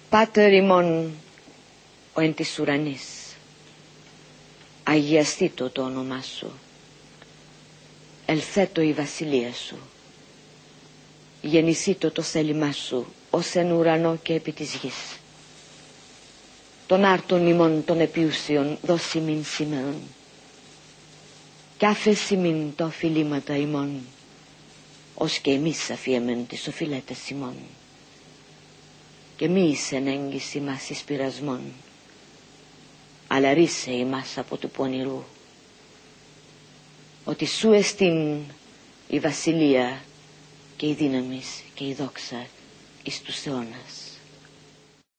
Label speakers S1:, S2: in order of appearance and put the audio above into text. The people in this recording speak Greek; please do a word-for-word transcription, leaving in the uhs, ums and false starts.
S1: Πάτερ ημών ο εν της ουρανής, αγιαστήτω το όνομά σου, ελθέτω η βασιλεία σου, γεννησίτω το θέλημά σου, ως εν ουρανό και επί της γης. Τον άρτον ημών των επιούσιων δώσει μην σήμερον, κι άφεση μην τα οφειλήματα ημών, ως και εμείς αφιέμεν τις οφειλέτες ημών. Και μη εις εν έγκυση μας εις πειρασμόν, αλλά ρίσε ημάς από του πονηρού, ότι σου εστίν η βασιλεία και η δύναμις και η δόξα εις τους αιώνας.